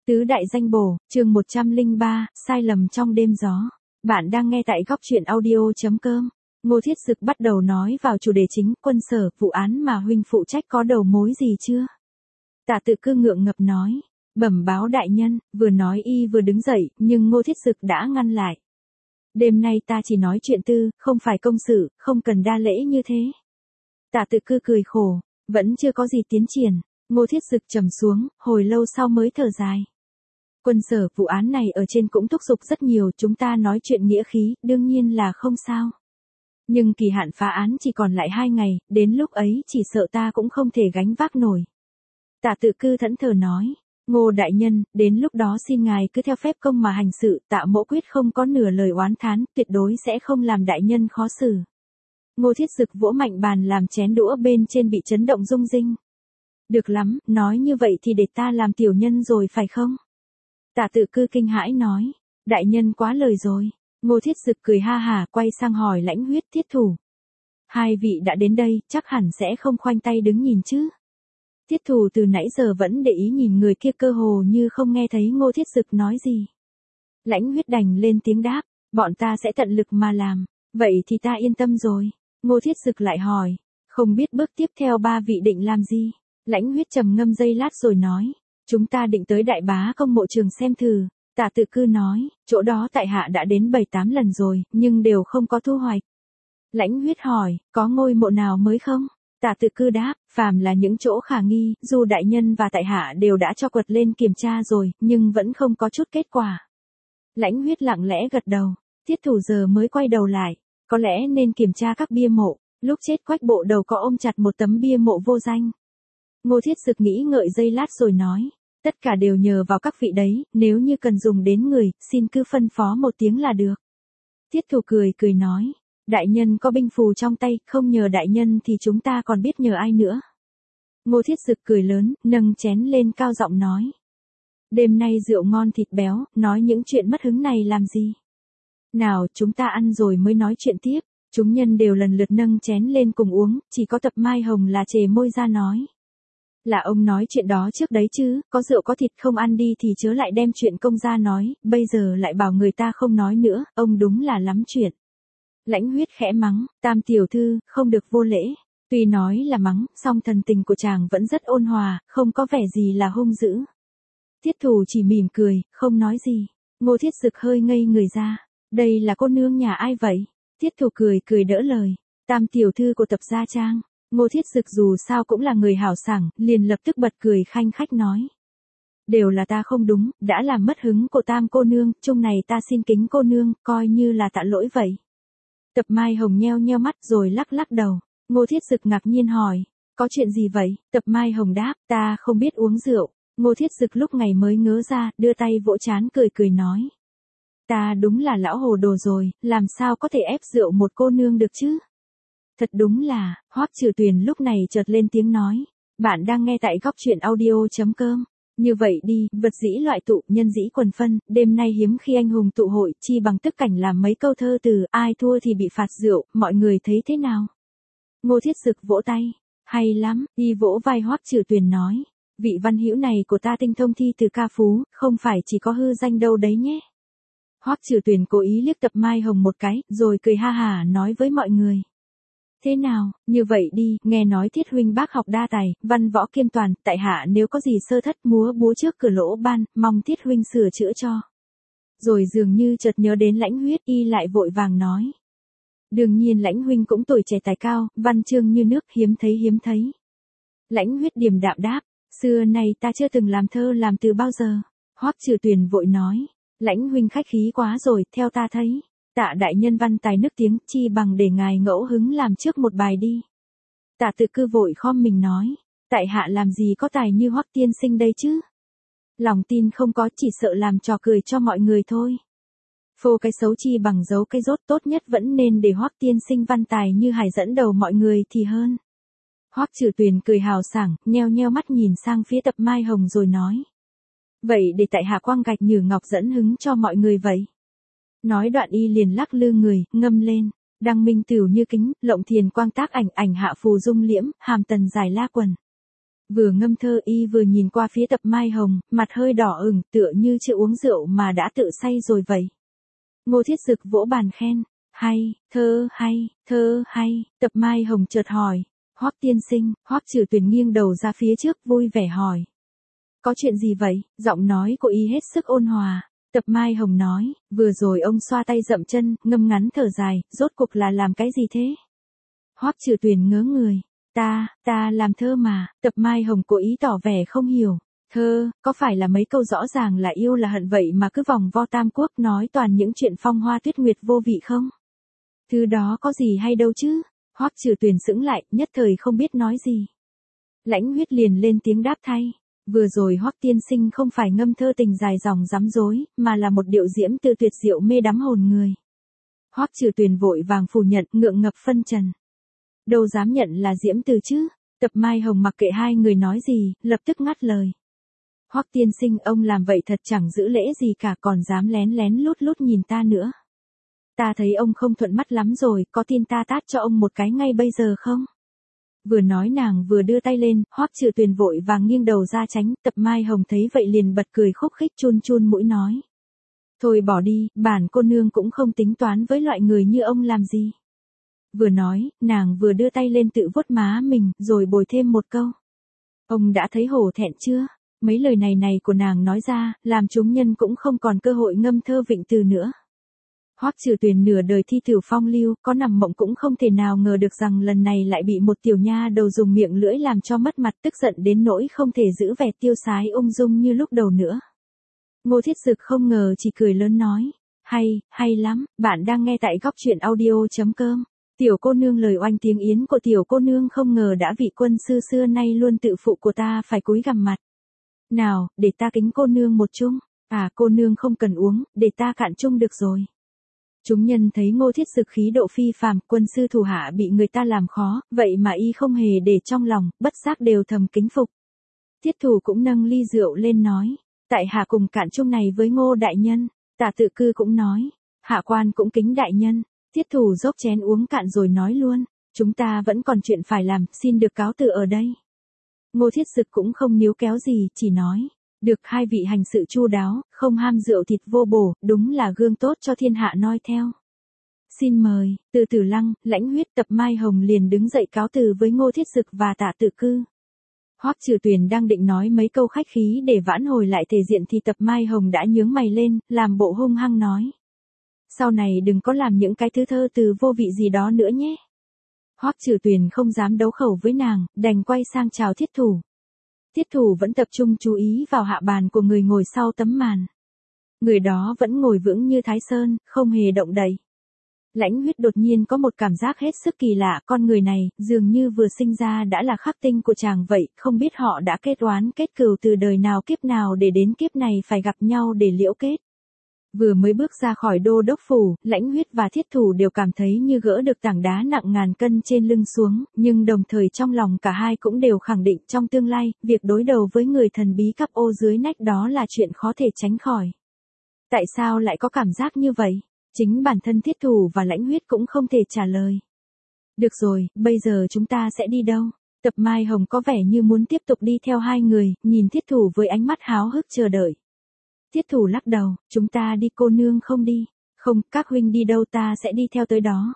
Tứ đại danh bổ, chương 103, sai lầm trong đêm gió. Bạn đang nghe tại góc truyện audio.com. Ngô Thiết Sực bắt đầu nói vào chủ đề chính, Quân Sở, vụ án mà huynh phụ trách có đầu mối gì chưa? Tạ Tự Cư ngượng ngập nói, bẩm báo đại nhân, vừa nói y vừa đứng dậy, nhưng Ngô Thiết Sực đã ngăn lại. Đêm nay ta chỉ nói chuyện tư, không phải công sự, không cần đa lễ như thế. Tạ Tự Cư cười khổ, vẫn chưa có gì tiến triển. Ngô Thiết Sực trầm xuống, hồi lâu sau mới thở dài. Quân Sở, vụ án này ở trên cũng thúc giục rất nhiều, chúng ta nói chuyện nghĩa khí, đương nhiên là không sao. Nhưng kỳ hạn phá án chỉ còn lại 2 ngày, đến lúc ấy chỉ sợ ta cũng không thể gánh vác nổi. Tạ Tự Cư thẫn thờ nói, Ngô đại nhân, đến lúc đó xin ngài cứ theo phép công mà hành sự, Tạ mỗ quyết không có nửa lời oán thán, tuyệt đối sẽ không làm đại nhân khó xử. Ngô Thiết Sực vỗ mạnh bàn làm chén đũa bên trên bị chấn động rung rinh. Được lắm, nói như vậy thì để ta làm tiểu nhân rồi phải không? Tạ Tự Cư kinh hãi nói, đại nhân quá lời rồi. Ngô Thiết Sực cười ha hả quay sang hỏi Lãnh Huyết, Thiết Thủ. Hai vị đã đến đây, chắc hẳn sẽ không khoanh tay đứng nhìn chứ. Thiết Thủ từ nãy giờ vẫn để ý nhìn người kia, cơ hồ như không nghe thấy Ngô Thiết Sực nói gì. Lãnh Huyết đành lên tiếng đáp, bọn ta sẽ tận lực mà làm, vậy thì ta yên tâm rồi. Ngô Thiết Sực lại hỏi, không biết bước tiếp theo ba vị định làm gì? Lãnh Huyết trầm ngâm giây lát rồi nói, chúng ta định tới Đại Bá Công mộ trường xem thử. Tạ Tự Cư nói, chỗ đó tại hạ đã đến 7-8 lần rồi, nhưng đều không có thu hoạch. Lãnh Huyết hỏi, có ngôi mộ nào mới không? Tạ Tự Cư đáp, phàm là những chỗ khả nghi, dù đại nhân và tại hạ đều đã cho quật lên kiểm tra rồi, nhưng vẫn không có chút kết quả. Lãnh Huyết lặng lẽ gật đầu, Thiết Thủ giờ mới quay đầu lại, có lẽ nên kiểm tra các bia mộ, lúc chết Quách bộ đầu có ôm chặt một tấm bia mộ vô danh. Ngô Thiết Sực nghĩ ngợi giây lát rồi nói, tất cả đều nhờ vào các vị đấy, nếu như cần dùng đến người, xin cứ phân phó một tiếng là được. Thiết Thủ cười nói, đại nhân có binh phù trong tay, không nhờ đại nhân thì chúng ta còn biết nhờ ai nữa. Ngô Thiết Sực cười lớn, nâng chén lên cao giọng nói, đêm nay rượu ngon thịt béo, nói những chuyện mất hứng này làm gì? Nào, chúng ta ăn rồi mới nói chuyện tiếp. Chúng nhân đều lần lượt nâng chén lên cùng uống, chỉ có Tập Mai Hồng là chề môi ra nói, là ông nói chuyện đó trước đấy chứ, có rượu có thịt không ăn đi thì chớ lại đem chuyện công ra nói, bây giờ lại bảo người ta không nói nữa, ông đúng là lắm chuyện. Lãnh Huyết khẽ mắng, Tam tiểu thư, không được vô lễ. Tuy nói là mắng, song thần tình của chàng vẫn rất ôn hòa, không có vẻ gì là hung dữ. Thiết Thủ chỉ mỉm cười, không nói gì. Ngô Thiết Sực hơi ngây người ra, đây là cô nương nhà ai vậy? Thiết Thủ cười đỡ lời, Tam tiểu thư của Tập gia trang. Ngô Thiết Sực dù sao cũng là người hào sảng, liền lập tức bật cười khanh khách nói, đều là ta không đúng, đã làm mất hứng của Tam cô nương, chung này ta xin kính cô nương, coi như là tạ lỗi vậy. Tập Mai Hồng nheo mắt rồi lắc đầu. Ngô Thiết Sực ngạc nhiên hỏi, có chuyện gì vậy? Tập Mai Hồng đáp, ta không biết uống rượu. Ngô Thiết Sực lúc ngày mới ngớ ra, đưa tay vỗ trán cười nói, ta đúng là lão hồ đồ rồi, làm sao có thể ép rượu một cô nương được chứ? Thật đúng là, Hoắc Trừ Tuyền lúc này chợt lên tiếng nói, bạn đang nghe tại góc truyện audio.com. Như vậy đi, vật dĩ loại tụ, nhân dĩ quần phân, đêm nay hiếm khi anh hùng tụ hội, chi bằng tức cảnh làm mấy câu thơ từ, ai thua thì bị phạt rượu, mọi người thấy thế nào? Ngô Thiết Sực vỗ tay, hay lắm, đi vỗ vai Hoắc Trừ Tuyền nói, vị văn hữu này của ta tinh thông thi từ ca phú, không phải chỉ có hư danh đâu đấy nhé. Hoắc Trừ Tuyền cố ý liếc Tập Mai Hồng một cái, rồi cười ha hả nói với mọi người. Thế nào, như vậy đi, nghe nói Thiết huynh bác học đa tài, văn võ kiêm toàn, tại hạ nếu có gì sơ thất múa búa trước cửa lỗ ban, mong Thiết huynh sửa chữa cho. Rồi dường như chợt nhớ đến Lãnh Huyết, y lại vội vàng nói. Đương nhiên Lãnh huynh cũng tuổi trẻ tài cao, văn chương như nước, hiếm thấy. Lãnh Huyết điềm đạm đáp, xưa nay ta chưa từng làm thơ làm từ bao giờ. Hoắc Trừ Tuyền vội nói, Lãnh huynh khách khí quá rồi, theo ta thấy. Tạ đại nhân văn tài nức tiếng, chi bằng để ngài ngẫu hứng làm trước một bài đi. Tạ Tự Cư vội khom mình nói, tại hạ làm gì có tài như Hoắc tiên sinh đây chứ? Lòng tin không có, chỉ sợ làm trò cười cho mọi người thôi. Phô cái xấu chi bằng giấu cái dốt, tốt nhất vẫn nên để Hoắc tiên sinh văn tài như hải dẫn đầu mọi người thì hơn. Hoắc Trừ Tuyền cười hào sảng, nheo mắt nhìn sang phía Tập Mai Hồng rồi nói, vậy để tại hạ quang gạch nhử ngọc dẫn hứng cho mọi người vậy. Nói đoạn y liền lắc lư người, ngâm lên, đăng minh tửu như kính, lộng thiền quang tác ảnh hạ phù dung liễm, hàm tần dài la quần. Vừa ngâm thơ y vừa nhìn qua phía Tập Mai Hồng, mặt hơi đỏ ửng, tựa như chưa uống rượu mà đã tự say rồi vậy. Ngô Thiết Dực vỗ bàn khen, hay, thơ hay, Tập Mai Hồng chợt hỏi, Hoắc tiên sinh, Hoắc Trừ Tuyền nghiêng đầu ra phía trước vui vẻ hỏi. Có chuyện gì vậy? Giọng nói của y hết sức ôn hòa. Tập Mai Hồng nói, vừa rồi ông xoa tay dậm chân, ngâm ngắn thở dài, rốt cuộc là làm cái gì thế? Hoắc Trừ Tuyền ngớ người, ta làm thơ mà. Tập Mai Hồng cố ý tỏ vẻ không hiểu. Thơ, có phải là mấy câu rõ ràng là yêu là hận vậy mà cứ vòng vo tam quốc nói toàn những chuyện phong hoa tuyết nguyệt vô vị không? Thứ đó có gì hay đâu chứ? Hoắc Trừ Tuyền sững lại, nhất thời không biết nói gì. Lãnh Huyết liền lên tiếng đáp thay. Vừa rồi Hoắc tiên sinh không phải ngâm thơ tình dài dòng rắm rối, mà là một điệu diễm từ tuyệt diệu mê đắm hồn người. Hoắc Trừ Tuyền vội vàng phủ nhận, ngượng ngập phân trần. Đâu dám nhận là diễm từ chứ? Tập Mai Hồng mặc kệ hai người nói gì, lập tức ngắt lời. Hoắc tiên sinh ông làm vậy thật chẳng giữ lễ gì cả, còn dám lén lén lút lút nhìn ta nữa. Ta thấy ông không thuận mắt lắm rồi, có tin ta tát cho ông một cái ngay bây giờ không? Vừa nói nàng vừa đưa tay lên, Hoắc Trừ Tuyền vội vàng nghiêng đầu ra tránh, Tập Mai Hồng thấy vậy liền bật cười khúc khích chun chun mũi nói. Thôi bỏ đi, bản cô nương cũng không tính toán với loại người như ông làm gì. Vừa nói, nàng vừa đưa tay lên tự vuốt má mình, rồi bồi thêm một câu. Ông đã thấy hổ thẹn chưa? Mấy lời này của nàng nói ra, làm chúng nhân cũng không còn cơ hội ngâm thơ vịnh từ nữa. Hoắc Trừ Tuyền nửa đời thi thử phong lưu, có nằm mộng cũng không thể nào ngờ được rằng lần này lại bị một tiểu nha đầu dùng miệng lưỡi làm cho mất mặt, tức giận đến nỗi không thể giữ vẻ tiêu sái ung dung như lúc đầu nữa. Ngô Thiết Dực không ngờ chỉ cười lớn nói, hay lắm, bạn đang nghe tại góc truyện audio.com. Tiểu cô nương lời oanh tiếng yến của tiểu cô nương không ngờ đã vị quân sư xưa nay luôn tự phụ của ta phải cúi gằm mặt. Nào, để ta kính cô nương một chung. À, cô nương không cần uống, để ta cạn chung được rồi. Chúng nhân thấy Ngô Thiết Dực khí độ phi phàm, quân sư thủ hạ bị người ta làm khó, vậy mà y không hề để trong lòng, bất giác đều thầm kính phục. Thiết Thủ cũng nâng ly rượu lên nói, tại hạ cùng cạn chung này với Ngô đại nhân. Tả Tự Cư cũng nói, hạ quan cũng kính đại nhân. Thiết Thủ dốc chén uống cạn rồi nói luôn, chúng ta vẫn còn chuyện phải làm, xin được cáo từ ở đây. Ngô Thiết Dực cũng không níu kéo gì, chỉ nói, được, hai vị hành sự chu đáo, không ham rượu thịt vô bổ, đúng là gương tốt cho thiên hạ noi theo. Xin mời. Từ Tử Lăng, Lãnh Huyết, Tập Mai Hồng liền đứng dậy cáo từ với Ngô Thiết Dực và Tả Tự Cư. Hoắc Trừ Tuyền đang định nói mấy câu khách khí để vãn hồi lại thể diện thì Tập Mai Hồng đã nhướng mày lên, làm bộ hung hăng nói. Sau này đừng có làm những cái thứ thơ từ vô vị gì đó nữa nhé. Hoắc Trừ Tuyền không dám đấu khẩu với nàng, đành quay sang chào Thiết Thủ. Thiết Thủ vẫn tập trung chú ý vào hạ bàn của người ngồi sau tấm màn. Người đó vẫn ngồi vững như Thái Sơn, không hề động đậy. Lãnh Huyết đột nhiên có một cảm giác hết sức kỳ lạ, con người này, dường như vừa sinh ra đã là khắc tinh của chàng vậy, không biết họ đã kết oán kết cừu từ đời nào kiếp nào để đến kiếp này phải gặp nhau để liễu kết. Vừa mới bước ra khỏi đô đốc phủ, Lãnh Huyết và Thiết Thủ đều cảm thấy như gỡ được tảng đá nặng ngàn cân trên lưng xuống, nhưng đồng thời trong lòng cả hai cũng đều khẳng định trong tương lai, việc đối đầu với người thần bí cắp ô dưới nách đó là chuyện khó thể tránh khỏi. Tại sao lại có cảm giác như vậy? Chính bản thân Thiết Thủ và Lãnh Huyết cũng không thể trả lời. Được rồi, bây giờ chúng ta sẽ đi đâu? Tập Mai Hồng có vẻ như muốn tiếp tục đi theo hai người, nhìn Thiết Thủ với ánh mắt háo hức chờ đợi. Thiết Thủ lắc đầu, chúng ta đi, cô nương không đi. Không, các huynh đi đâu ta sẽ đi theo tới đó.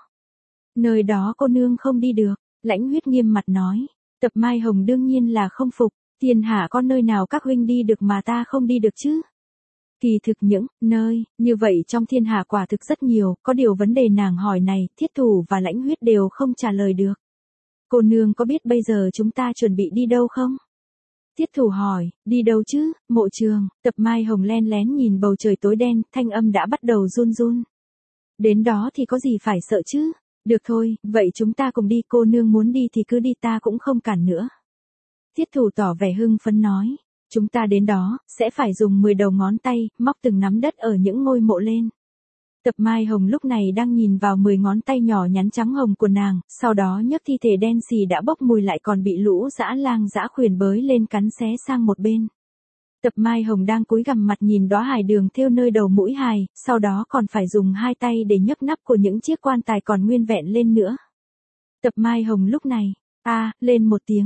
Nơi đó cô nương không đi được, Lãnh Huyết nghiêm mặt nói. Tập Mai Hồng đương nhiên là không phục, thiên hạ có nơi nào các huynh đi được mà ta không đi được chứ? Kỳ thực những nơi như vậy trong thiên hạ quả thực rất nhiều, có điều vấn đề nàng hỏi này, Thiết Thủ và Lãnh Huyết đều không trả lời được. Cô nương có biết bây giờ chúng ta chuẩn bị đi đâu không? Thiết Thủ hỏi, đi đâu chứ, mộ trường. Tập Mai Hồng len lén nhìn bầu trời tối đen, thanh âm đã bắt đầu run run. Đến đó thì có gì phải sợ chứ? Được thôi, vậy chúng ta cùng đi, cô nương muốn đi thì cứ đi, ta cũng không cản nữa. Thiết Thủ tỏ vẻ hưng phấn nói, chúng ta đến đó, sẽ phải dùng 10 đầu ngón tay, móc từng nắm đất ở những ngôi mộ lên. Tập Mai Hồng lúc này đang nhìn vào 10 ngón tay nhỏ nhắn trắng hồng của nàng, sau đó nhấc thi thể đen xì đã bốc mùi lại còn bị lũ dã lang dã khuyển bới lên cắn xé sang một bên. Tập Mai Hồng đang cúi gằm mặt nhìn đóa hài đường thêu nơi đầu mũi hài, sau đó còn phải dùng hai tay để nhấc nắp của những chiếc quan tài còn nguyên vẹn lên nữa. Tập Mai Hồng lúc này, lên một tiếng.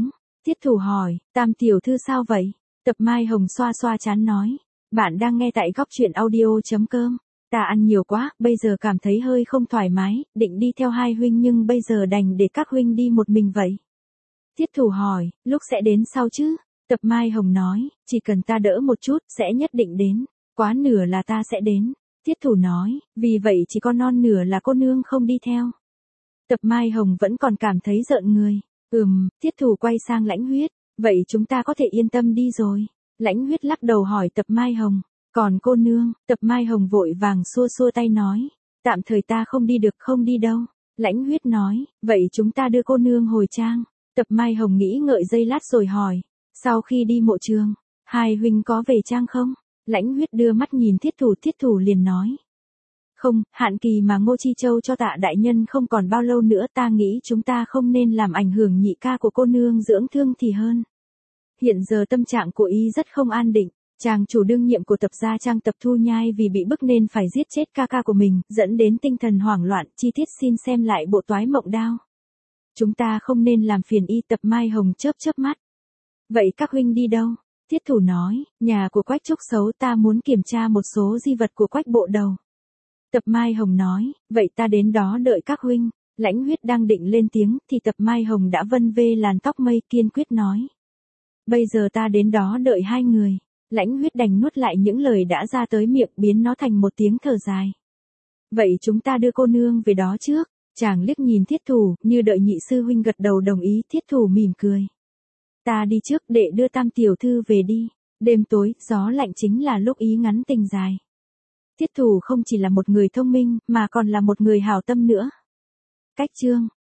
Thiết thủ hỏi, Tam tiểu thư sao vậy? Tập Mai Hồng xoa xoa trán nói, bạn đang nghe tại góc truyện audio.com. Ta ăn nhiều quá, bây giờ cảm thấy hơi không thoải mái, định đi theo hai huynh nhưng bây giờ đành để các huynh đi một mình vậy. Thiết thủ hỏi, lúc sẽ đến sau chứ? Tập Mai Hồng nói, chỉ cần ta đỡ một chút, sẽ nhất định đến, quá nửa là ta sẽ đến. Thiết thủ nói, vì vậy chỉ có non nửa là cô nương không đi theo. Tập Mai Hồng vẫn còn cảm thấy rợn người. Thiết thủ quay sang Lãnh Huyết, vậy chúng ta có thể yên tâm đi rồi. Lãnh Huyết lắc đầu hỏi Tập Mai Hồng, còn cô nương? Tập Mai Hồng vội vàng xua xua tay nói, tạm thời ta không đi được, không đi đâu. Lãnh Huyết nói, vậy chúng ta đưa cô nương hồi trang. Tập Mai Hồng nghĩ ngợi giây lát rồi hỏi, sau khi đi mộ trường, hai huynh có về trang không? Lãnh Huyết đưa mắt nhìn Thiết thủ liền nói, không, hạn kỳ mà Ngô Chi Châu cho Tạ đại nhân không còn bao lâu nữa, ta nghĩ chúng ta không nên làm ảnh hưởng nhị ca của cô nương dưỡng thương thì hơn. Hiện giờ tâm trạng của y rất không an định, chàng chủ đương nhiệm của Tập gia Trang Tập Thu Nhai vì bị bức nên phải giết chết ca ca của mình, dẫn đến tinh thần hoảng loạn, chi tiết xin xem lại bộ toái mộng đao. Chúng ta không nên làm phiền y. Tập Mai Hồng chớp chớp mắt. Vậy các huynh đi đâu? Thiết thủ nói, nhà của Quách Trúc xấu, ta muốn kiểm tra một số di vật của Quách bộ đầu. Tập Mai Hồng nói, vậy ta đến đó đợi các huynh. Lãnh Huyết đang định lên tiếng, thì Tập Mai Hồng đã vân vê làn tóc mây kiên quyết nói. Bây giờ ta đến đó đợi hai người. Lãnh Huyết đành nuốt lại những lời đã ra tới miệng, biến nó thành một tiếng thở dài. Vậy chúng ta đưa cô nương về đó trước. Chàng liếc nhìn Thiết thủ, như đợi nhị sư huynh gật đầu đồng ý. Thiết thủ mỉm cười. Ta đi trước để đưa Tam tiểu thư về đi. Đêm tối, gió lạnh chính là lúc ý ngắn tình dài. Thiết thủ không chỉ là một người thông minh, mà còn là một người hảo tâm nữa. Cách chương